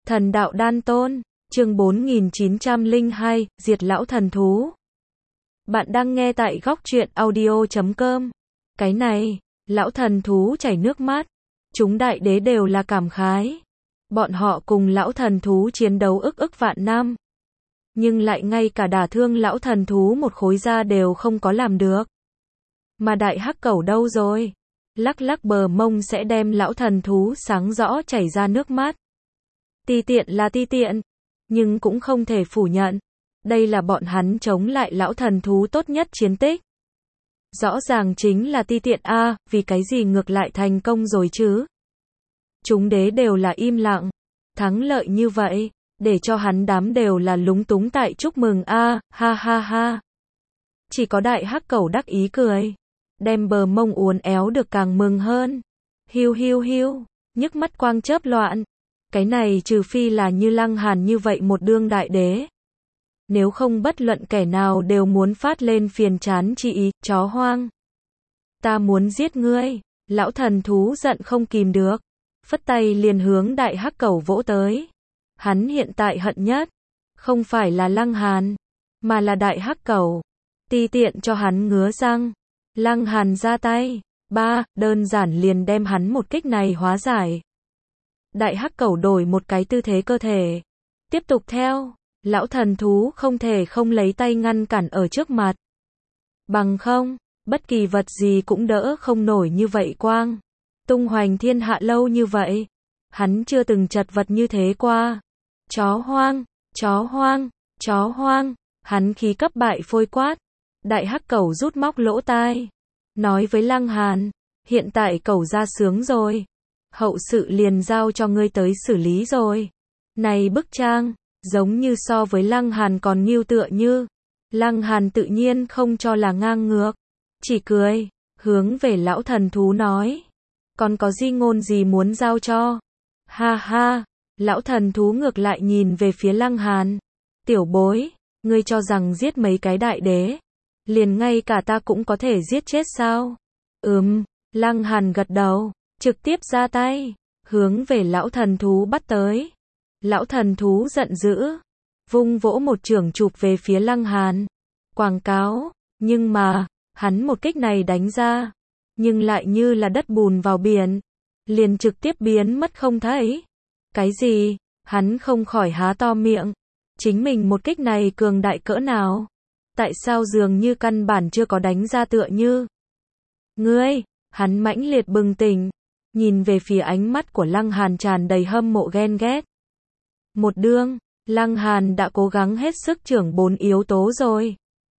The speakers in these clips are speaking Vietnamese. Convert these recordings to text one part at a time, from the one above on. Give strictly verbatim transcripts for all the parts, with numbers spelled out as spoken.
Thần đạo đan tôn, chương bốn nghìn chín trăm lẻ hai, diệt lão thần thú. Bạn đang nghe tại góc truyện audio chấm com. Cái này, lão thần thú chảy nước mắt. Chúng đại đế đều là cảm khái. Bọn họ cùng lão thần thú chiến đấu ức ức vạn năm. Nhưng lại ngay cả đả thương lão thần thú một khối da đều không có làm được. Mà đại hắc cẩu đâu rồi? Lắc lắc bờ mông sẽ đem lão thần thú sáng rõ chảy ra nước mắt. Ti tiện là ti tiện, nhưng cũng không thể phủ nhận. Đây là bọn hắn chống lại lão thần thú tốt nhất chiến tích. Rõ ràng chính là ti tiện a, vì cái gì ngược lại thành công rồi chứ? Chúng đế đều là im lặng. Thắng lợi như vậy, để cho hắn đám đều là lúng túng tại chúc mừng a, ha ha ha. Chỉ có đại hắc cẩu đắc ý cười. Đem bờ mông uốn éo được càng mừng hơn. Hiu hiu hiu, nhức mắt quang chớp loạn. Cái này trừ phi là như Lăng Hàn như vậy một đương đại đế. Nếu không bất luận kẻ nào đều muốn phát lên phiền chán chi ý, chó hoang. Ta muốn giết ngươi, lão thần thú giận không kìm được. Phất tay liền hướng đại hắc cẩu vỗ tới. Hắn hiện tại hận nhất, không phải là Lăng Hàn, mà là đại hắc cẩu. Ti tiện cho hắn ngứa răng. Lăng Hàn ra tay, ba, đơn giản liền đem hắn một kích này hóa giải. Đại hắc cẩu đổi một cái tư thế cơ thể. Tiếp tục theo, lão thần thú không thể không lấy tay ngăn cản ở trước mặt. Bằng không, bất kỳ vật gì cũng đỡ không nổi như vậy quang. Tung hoành thiên hạ lâu như vậy, hắn chưa từng chật vật như thế qua. Chó hoang, chó hoang, chó hoang, hắn khí cấp bại phôi quát. Đại hắc cẩu rút móc lỗ tai. Nói với Lăng Hàn, hiện tại cẩu ra sướng rồi. Hậu sự liền giao cho ngươi tới xử lý rồi. Này bức trang, giống như so với Lăng Hàn còn nghiêu tựa như. Lăng Hàn tự nhiên không cho là ngang ngược. Chỉ cười, hướng về lão thần thú nói. Còn có di ngôn gì muốn giao cho? Ha ha, lão thần thú ngược lại nhìn về phía Lăng Hàn. Tiểu bối, ngươi cho rằng giết mấy cái đại đế. Liền ngay cả ta cũng có thể giết chết sao? Ừm, Lăng Hàn gật đầu. Trực tiếp ra tay, hướng về lão thần thú bắt tới. Lão thần thú giận dữ, vung vỗ một chưởng chụp về phía Lăng Hàn. Quảng cáo, nhưng mà, hắn một kích này đánh ra, nhưng lại như là đất bùn vào biển, liền trực tiếp biến mất không thấy. Cái gì? Hắn không khỏi há to miệng. Chính mình một kích này cường đại cỡ nào? Tại sao dường như căn bản chưa có đánh ra tựa như? Ngươi, hắn mãnh liệt bừng tỉnh. Nhìn về phía ánh mắt của Lăng Hàn tràn đầy hâm mộ ghen ghét. Một đương, Lăng Hàn đã cố gắng hết sức trưởng bốn yếu tố rồi.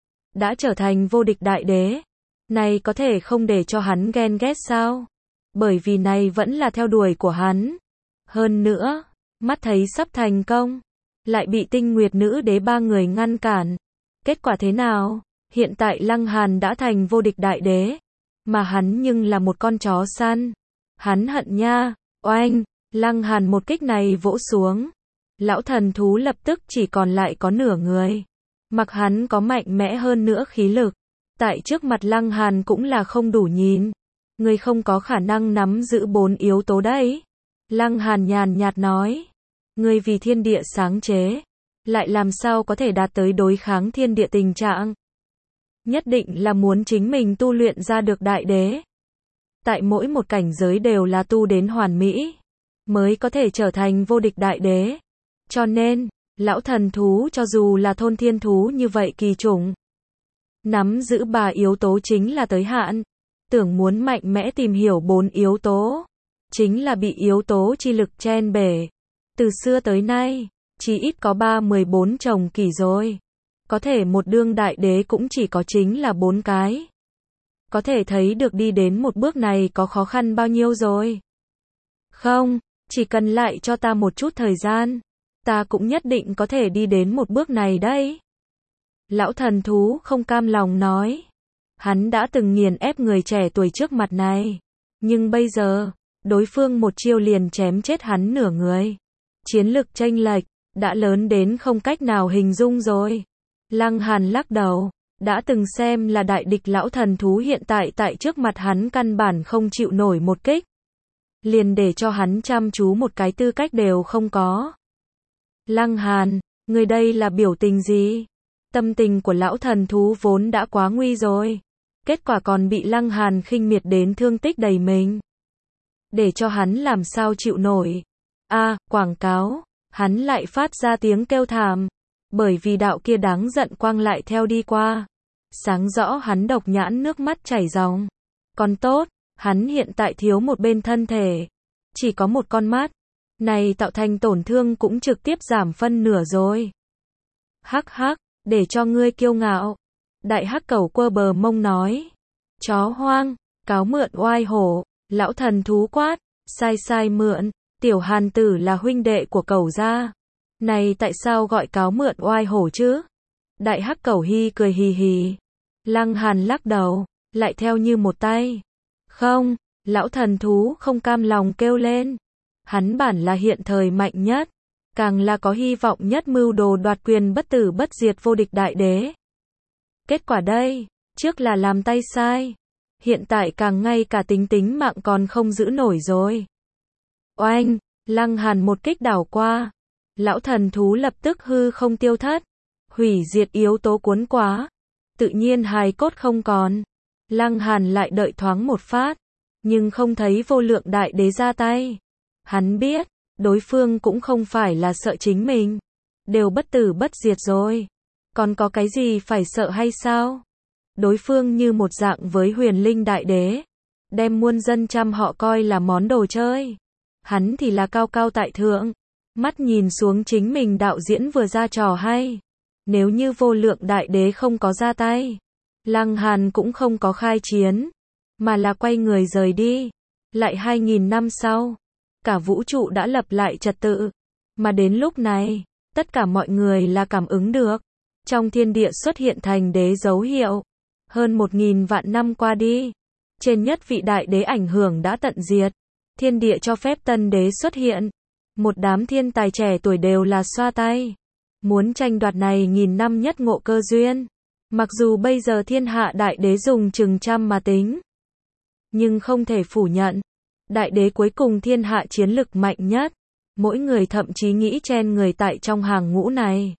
Đã trở thành vô địch đại đế. Này có thể không để cho hắn ghen ghét sao? Bởi vì này vẫn là theo đuổi của hắn. Hơn nữa, mắt thấy sắp thành công, lại bị Tinh Nguyệt nữ đế ba người ngăn cản. Kết quả thế nào? Hiện tại Lăng Hàn đã thành vô địch đại đế. Mà hắn nhưng là một con chó săn. Hắn hận nha, oanh, Lăng Hàn một kích này vỗ xuống. Lão thần thú lập tức chỉ còn lại có nửa người. Mặc hắn có mạnh mẽ hơn nữa khí lực. Tại trước mặt Lăng Hàn cũng là không đủ nhìn. Người không có khả năng nắm giữ bốn yếu tố đấy. Lăng Hàn nhàn nhạt nói. Người vì thiên địa sáng chế. Lại làm sao có thể đạt tới đối kháng thiên địa tình trạng. Nhất định là muốn chính mình tu luyện ra được đại đế. Tại mỗi một cảnh giới đều là tu đến hoàn mỹ, mới có thể trở thành vô địch đại đế. Cho nên, lão thần thú cho dù là thôn thiên thú như vậy kỳ chủng, nắm giữ ba yếu tố chính là tới hạn. Tưởng muốn mạnh mẽ tìm hiểu bốn yếu tố, chính là bị yếu tố chi lực chen bể. Từ xưa tới nay, chỉ ít có ba mười bốn chồng kỷ rồi. Có thể một đương đại đế cũng chỉ có chính là bốn cái. Có thể thấy được đi đến một bước này có khó khăn bao nhiêu rồi. Không, chỉ cần lại cho ta một chút thời gian, ta cũng nhất định có thể đi đến một bước này đấy. Lão thần thú không cam lòng nói. Hắn đã từng nghiền ép người trẻ tuổi trước mặt này. Nhưng bây giờ, đối phương một chiêu liền chém chết hắn nửa người. Chiến lực chênh lệch, đã lớn đến không cách nào hình dung rồi. Lăng Hàn lắc đầu. Đã từng xem là đại địch lão thần thú hiện tại tại trước mặt hắn căn bản không chịu nổi một kích. Liền để cho hắn chăm chú một cái tư cách đều không có. Lăng Hàn, người đây là biểu tình gì? Tâm tình của lão thần thú vốn đã quá nguy rồi. Kết quả còn bị Lăng Hàn khinh miệt đến thương tích đầy mình. Để cho hắn làm sao chịu nổi. A, à, quảng cáo. Hắn lại phát ra tiếng kêu thảm. Bởi vì đạo kia đáng giận quang lại theo đi qua. Sáng rõ hắn độc nhãn nước mắt chảy ròng. Còn tốt, hắn hiện tại thiếu một bên thân thể. Chỉ có một con mắt. Này tạo thành tổn thương cũng trực tiếp giảm phân nửa rồi. Hắc hắc, để cho ngươi kiêu ngạo. Đại hắc cẩu quơ bờ mông nói. Chó hoang, cáo mượn oai hổ. Lão thần thú quát, sai sai mượn. Tiểu Hàn tử là huynh đệ của cẩu gia. Này tại sao gọi cáo mượn oai hổ chứ? Đại hắc cẩu hi cười hì hì. Lăng Hàn lắc đầu, lại theo như một tay. Không, lão thần thú không cam lòng kêu lên. Hắn bản là hiện thời mạnh nhất, càng là có hy vọng nhất mưu đồ đoạt quyền bất tử bất diệt vô địch đại đế. Kết quả đây, trước là làm tay sai, hiện tại càng ngay cả tính tính mạng còn không giữ nổi rồi. Oanh, Lăng Hàn một kích đảo qua, lão thần thú lập tức hư không tiêu thất, hủy diệt yếu tố cuốn quá, tự nhiên hài cốt không còn. Lăng Hàn lại đợi thoáng một phát, nhưng không thấy vô lượng đại đế ra tay. Hắn biết, đối phương cũng không phải là sợ chính mình, đều bất tử bất diệt rồi, còn có cái gì phải sợ hay sao? Đối phương như một dạng với huyền linh đại đế, đem muôn dân trăm họ coi là món đồ chơi. Hắn thì là cao cao tại thượng, mắt nhìn xuống chính mình đạo diễn vừa ra trò hay. Nếu như vô lượng đại đế không có ra tay, Lăng Hàn cũng không có khai chiến, mà là quay người rời đi. Lại hai nghìn năm sau, cả vũ trụ đã lập lại trật tự, mà đến lúc này, tất cả mọi người là cảm ứng được. Trong thiên địa xuất hiện thành đế dấu hiệu. Hơn một nghìn vạn năm qua đi, trên nhất vị đại đế ảnh hưởng đã tận diệt. Thiên địa cho phép tân đế xuất hiện. Một đám thiên tài trẻ tuổi đều là xoa tay. Muốn tranh đoạt này nghìn năm nhất ngộ cơ duyên. Mặc dù bây giờ thiên hạ đại đế dùng chừng trăm mà tính, nhưng không thể phủ nhận, đại đế cuối cùng thiên hạ chiến lực mạnh nhất. Mỗi người thậm chí nghĩ chen người tại trong hàng ngũ này.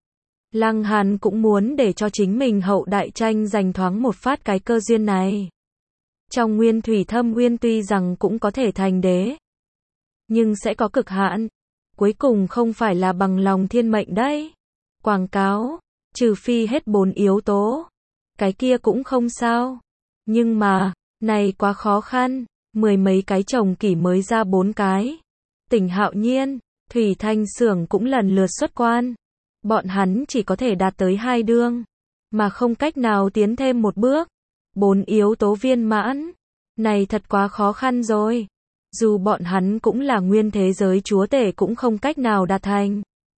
Lăng Hàn cũng muốn để cho chính mình hậu đại tranh giành thoáng một phát cái cơ duyên này. Trong nguyên thủy thâm nguyên tuy rằng cũng có thể thành đế, nhưng sẽ có cực hạn. Cuối cùng không phải là bằng lòng thiên mệnh đấy. Quảng cáo, trừ phi hết bốn yếu tố, cái kia cũng không sao. Nhưng mà, này quá khó khăn, mười mấy cái chồng kỷ mới ra bốn cái. Tỉnh Hạo Nhiên, Thủy Thanh Xưởng cũng lần lượt xuất quan. Bọn hắn chỉ có thể đạt tới hai đương, mà không cách nào tiến thêm một bước. Bốn yếu tố viên mãn, này thật quá khó khăn rồi. Dù bọn hắn cũng là nguyên thế giới chúa tể cũng không cách nào đạt thành.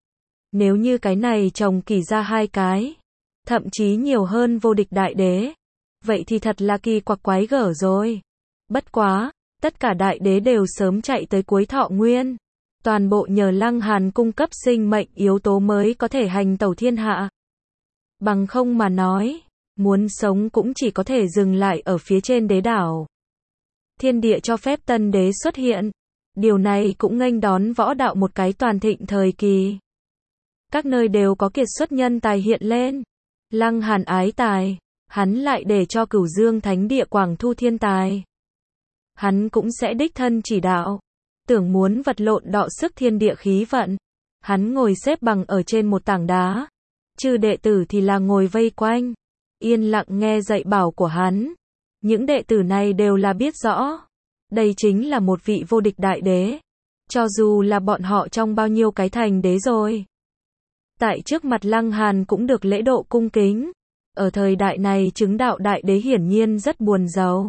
Nếu như cái này chồng kỳ ra hai cái, thậm chí nhiều hơn vô địch đại đế, vậy thì thật là kỳ quặc quái gở rồi. Bất quá, tất cả đại đế đều sớm chạy tới cuối thọ nguyên. Toàn bộ nhờ Lăng Hàn cung cấp sinh mệnh yếu tố mới có thể hành tẩu thiên hạ. Bằng không mà nói, muốn sống cũng chỉ có thể dừng lại ở phía trên đế đảo. Thiên địa cho phép tân đế xuất hiện. Điều này cũng nghênh đón võ đạo một cái toàn thịnh thời kỳ. Các nơi đều có kiệt xuất nhân tài hiện lên. Lăng Hàn ái tài, hắn lại để cho Cửu Dương Thánh Địa quảng thu thiên tài. Hắn cũng sẽ đích thân chỉ đạo. Tưởng muốn vật lộn đọ sức thiên địa khí vận, hắn ngồi xếp bằng ở trên một tảng đá. Chư đệ tử thì là ngồi vây quanh, yên lặng nghe dạy bảo của hắn. Những đệ tử này đều là biết rõ, đây chính là một vị vô địch đại đế. Cho dù là bọn họ trong bao nhiêu cái thành đế rồi, tại trước mặt Lăng Hàn cũng được lễ độ cung kính. Ở thời đại này chứng đạo đại đế hiển nhiên rất buồn giàu.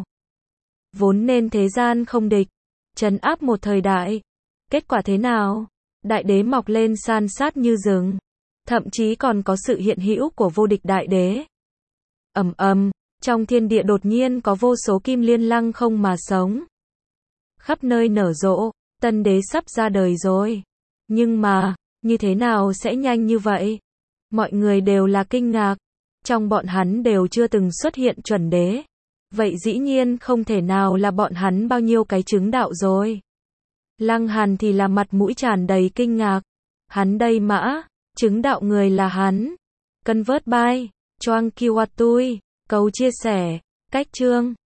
Vốn nên thế gian không địch, trấn áp một thời đại. Kết quả thế nào? Đại đế mọc lên san sát như rừng. Thậm chí còn có sự hiện hữu của vô địch đại đế. Ầm ầm, trong thiên địa đột nhiên có vô số kim liên lăng không mà sống. Khắp nơi nở rộ, tân đế sắp ra đời rồi. Nhưng mà, như thế nào sẽ nhanh như vậy? Mọi người đều là kinh ngạc. Trong bọn hắn đều chưa từng xuất hiện chuẩn đế. Vậy dĩ nhiên không thể nào là bọn hắn bao nhiêu cái chứng đạo rồi. Lăng Hàn thì là mặt mũi tràn đầy kinh ngạc. Hắn đây mã, chứng đạo người là hắn. Convert by, Choang Kiwatui, cầu chia sẻ, cách chương.